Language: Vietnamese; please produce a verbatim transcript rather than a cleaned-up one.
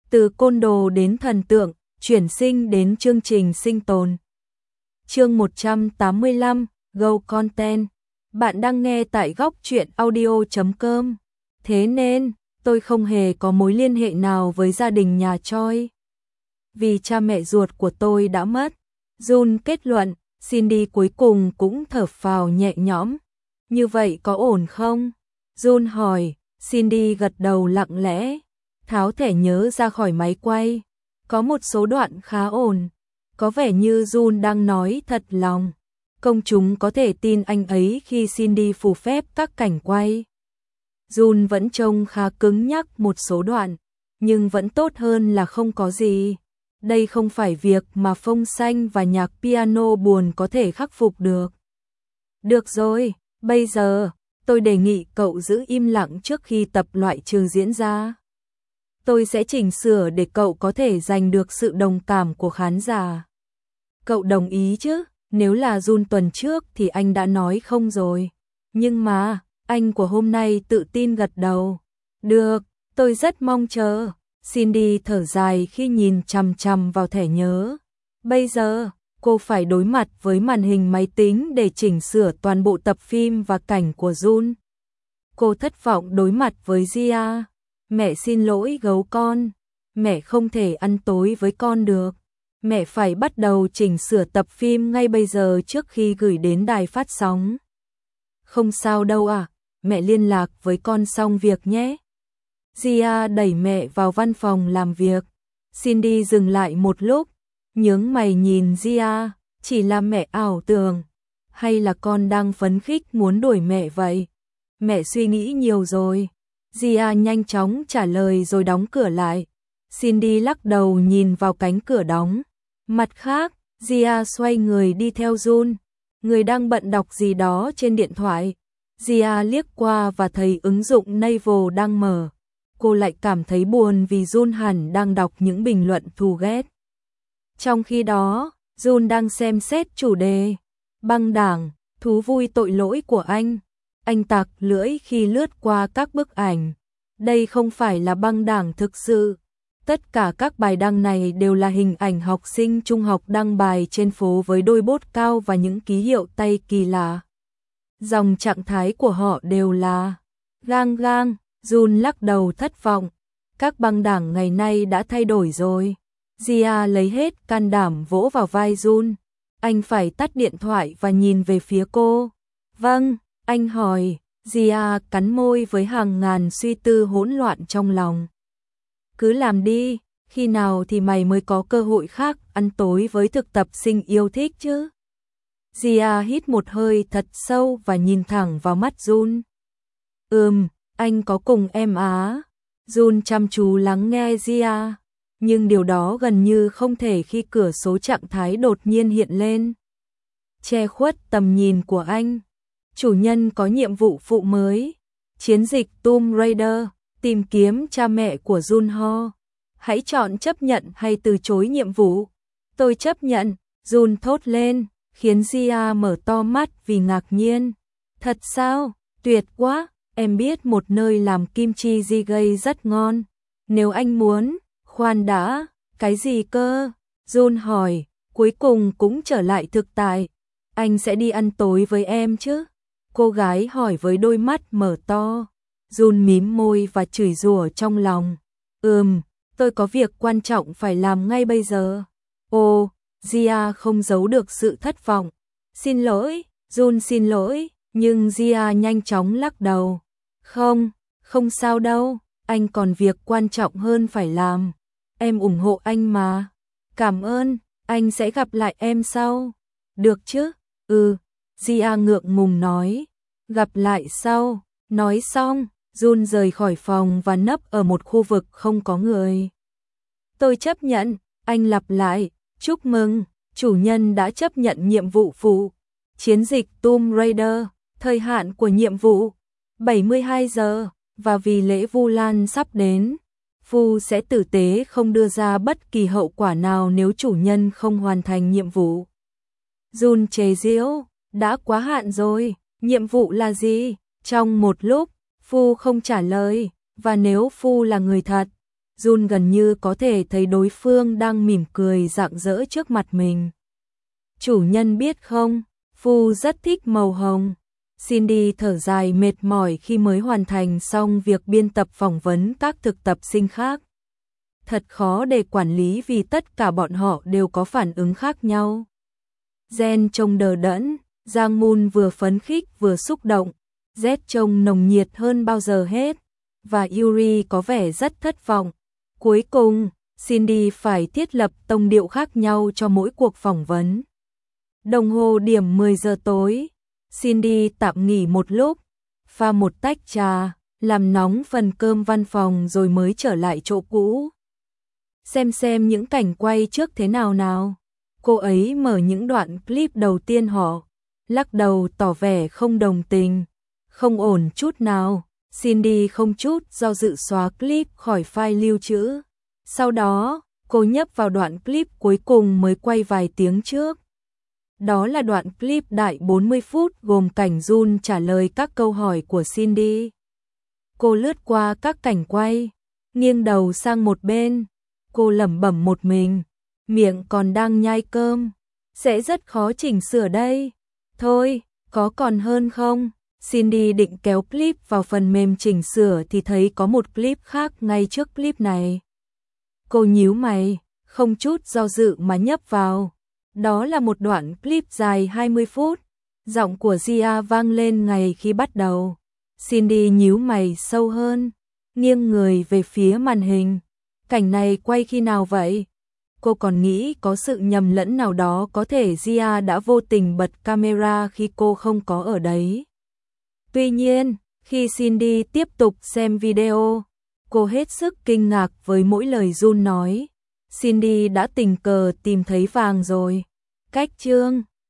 Từ côn đồ đến thần tượng, chuyển sinh đến chương trình sinh tồn. Chương một trăm tám mươi lăm, Go Content. Bạn đang nghe tại góc truyện audio chấm com. Thế nên, tôi không hề có mối liên hệ nào với gia đình nhà Choi. Vì cha mẹ ruột của tôi đã mất. Jun kết luận, Cindy cuối cùng cũng thở phào nhẹ nhõm. Như vậy có ổn không? Jun hỏi, Cindy gật đầu lặng lẽ, tháo thẻ nhớ ra khỏi máy quay. Có một số đoạn khá ổn. Có vẻ như Jun đang nói thật lòng. Công chúng có thể tin anh ấy khi Cindy phù phép các cảnh quay. Jun vẫn trông khá cứng nhắc một số đoạn, nhưng vẫn tốt hơn là không có gì. Đây không phải việc mà phông xanh và nhạc piano buồn có thể khắc phục được. Được rồi, bây giờ, tôi đề nghị cậu giữ im lặng trước khi tập loại trừ diễn ra. Tôi sẽ chỉnh sửa để cậu có thể giành được sự đồng cảm của khán giả. Cậu đồng ý chứ? Nếu là Jun tuần trước thì anh đã nói không rồi. Nhưng mà, anh của hôm nay tự tin gật đầu. Được, tôi rất mong chờ. Cindy thở dài khi nhìn chằm chằm vào thẻ nhớ. Bây giờ, cô phải đối mặt với màn hình máy tính để chỉnh sửa toàn bộ tập phim và cảnh của Jun. Cô thất vọng đối mặt với Gia. Mẹ xin lỗi gấu con. Mẹ không thể ăn tối với con được. Mẹ phải bắt đầu chỉnh sửa tập phim ngay bây giờ trước khi gửi đến đài phát sóng. Không sao đâu à, mẹ liên lạc với con xong việc nhé. Gia đẩy mẹ vào văn phòng làm việc. Cindy dừng lại một lúc, nhướng mày nhìn Gia, chỉ là mẹ ảo tưởng, hay là con đang phấn khích muốn đuổi mẹ vậy? Mẹ suy nghĩ nhiều rồi. Gia nhanh chóng trả lời rồi đóng cửa lại. Cindy lắc đầu nhìn vào cánh cửa đóng. Mặt khác, Gia xoay người đi theo Jun. Người đang bận đọc gì đó trên điện thoại. Gia liếc qua và thấy ứng dụng Naver đang mở. Cô lại cảm thấy buồn vì Jun hẳn đang đọc những bình luận thù ghét. Trong khi đó, Jun đang xem xét chủ đề. Băng đảng, thú vui tội lỗi của anh. Anh tặc lưỡi khi lướt qua các bức ảnh. Đây không phải là băng đảng thực sự. Tất cả các bài đăng này đều là hình ảnh học sinh trung học đăng bài trên phố với đôi bốt cao và những ký hiệu tay kỳ lạ. Dòng trạng thái của họ đều là gang gang. Jun lắc đầu thất vọng. Các băng đảng ngày nay đã thay đổi rồi. Gia lấy hết can đảm vỗ vào vai Jun. Anh phải tắt điện thoại và nhìn về phía cô. Vâng, anh hỏi. Gia cắn môi với hàng ngàn suy tư hỗn loạn trong lòng. Cứ làm đi, khi nào thì mày mới có cơ hội khác ăn tối với thực tập sinh yêu thích chứ? Gia hít một hơi thật sâu và nhìn thẳng vào mắt Jun. Ừm, anh có cùng em á. Jun chăm chú lắng nghe Gia, nhưng điều đó gần như không thể khi cửa số trạng thái đột nhiên hiện lên. Che khuất tầm nhìn của anh. Chủ nhân có nhiệm vụ phụ mới. Chiến dịch Tomb Raider, tìm kiếm cha mẹ của Junho. Hãy chọn chấp nhận hay từ chối nhiệm vụ. Tôi chấp nhận, Jun thốt lên, khiến Gia mở to mắt vì ngạc nhiên. Thật sao? Tuyệt quá, em biết một nơi làm kim chi jjigae rất ngon. Nếu anh muốn, khoan đã, cái gì cơ? Jun hỏi, cuối cùng cũng trở lại thực tại. Anh sẽ đi ăn tối với em chứ? Cô gái hỏi với đôi mắt mở to. Jun mím môi và chửi rủa trong lòng. Ừm, tôi có việc quan trọng phải làm ngay bây giờ. Ồ, Gia không giấu được sự thất vọng. Xin lỗi, Jun xin lỗi, nhưng Gia nhanh chóng lắc đầu. Không, không sao đâu, anh còn việc quan trọng hơn phải làm. Em ủng hộ anh mà. Cảm ơn, anh sẽ gặp lại em sau. Được chứ? Ừ, Gia ngượng ngùng nói. Gặp lại sau. Nói xong, Jun rời khỏi phòng và nấp ở một khu vực không có người. Tôi chấp nhận, anh lặp lại. Chúc mừng, chủ nhân đã chấp nhận nhiệm vụ phụ. Chiến dịch Tomb Raider, thời hạn của nhiệm vụ bảy mươi hai giờ, và vì lễ Vu Lan sắp đến, Phu sẽ tử tế không đưa ra bất kỳ hậu quả nào nếu chủ nhân không hoàn thành nhiệm vụ. Jun chế giễu, đã quá hạn rồi, nhiệm vụ là gì? Trong một lúc, Phu không trả lời, và nếu Phu là người thật, Jun gần như có thể thấy đối phương đang mỉm cười rạng rỡ trước mặt mình. Chủ nhân biết không, Phu rất thích màu hồng. Cindy thở dài mệt mỏi khi mới hoàn thành xong việc biên tập phỏng vấn các thực tập sinh khác. Thật khó để quản lý vì tất cả bọn họ đều có phản ứng khác nhau. Jen trông đờ đẫn, Giang Moon vừa phấn khích vừa xúc động, Z trông nồng nhiệt hơn bao giờ hết, và Yuri có vẻ rất thất vọng. Cuối cùng, Cindy phải thiết lập tông điệu khác nhau cho mỗi cuộc phỏng vấn. Đồng hồ điểm mười giờ tối, Cindy tạm nghỉ một lúc, pha một tách trà, làm nóng phần cơm văn phòng rồi mới trở lại chỗ cũ. Xem xem những cảnh quay trước thế nào nào. Cô ấy mở những đoạn clip đầu tiên họ, lắc đầu tỏ vẻ không đồng tình. Không ổn chút nào, Cindy không chút do dự xóa clip khỏi file lưu trữ. Sau đó, cô nhấp vào đoạn clip cuối cùng mới quay vài tiếng trước. Đó là đoạn clip đại bốn mươi phút gồm cảnh Jun trả lời các câu hỏi của Cindy. Cô lướt qua các cảnh quay, nghiêng đầu sang một bên. Cô lẩm bẩm một mình, miệng còn đang nhai cơm. Sẽ rất khó chỉnh sửa đây. Thôi, có còn hơn không? Cindy định kéo clip vào phần mềm chỉnh sửa thì thấy có một clip khác ngay trước clip này. Cô nhíu mày, không chút do dự mà nhấp vào. Đó là một đoạn clip dài hai mươi phút. Giọng của Gia vang lên ngay khi bắt đầu. Cindy nhíu mày sâu hơn, nghiêng người về phía màn hình. Cảnh này quay khi nào vậy? Cô còn nghĩ có sự nhầm lẫn nào đó, có thể Gia đã vô tình bật camera khi cô không có ở đấy. Tuy nhiên, khi Cindy tiếp tục xem video, cô hết sức kinh ngạc với mỗi lời Jun nói. Cindy đã tình cờ tìm thấy vàng rồi. Cách chương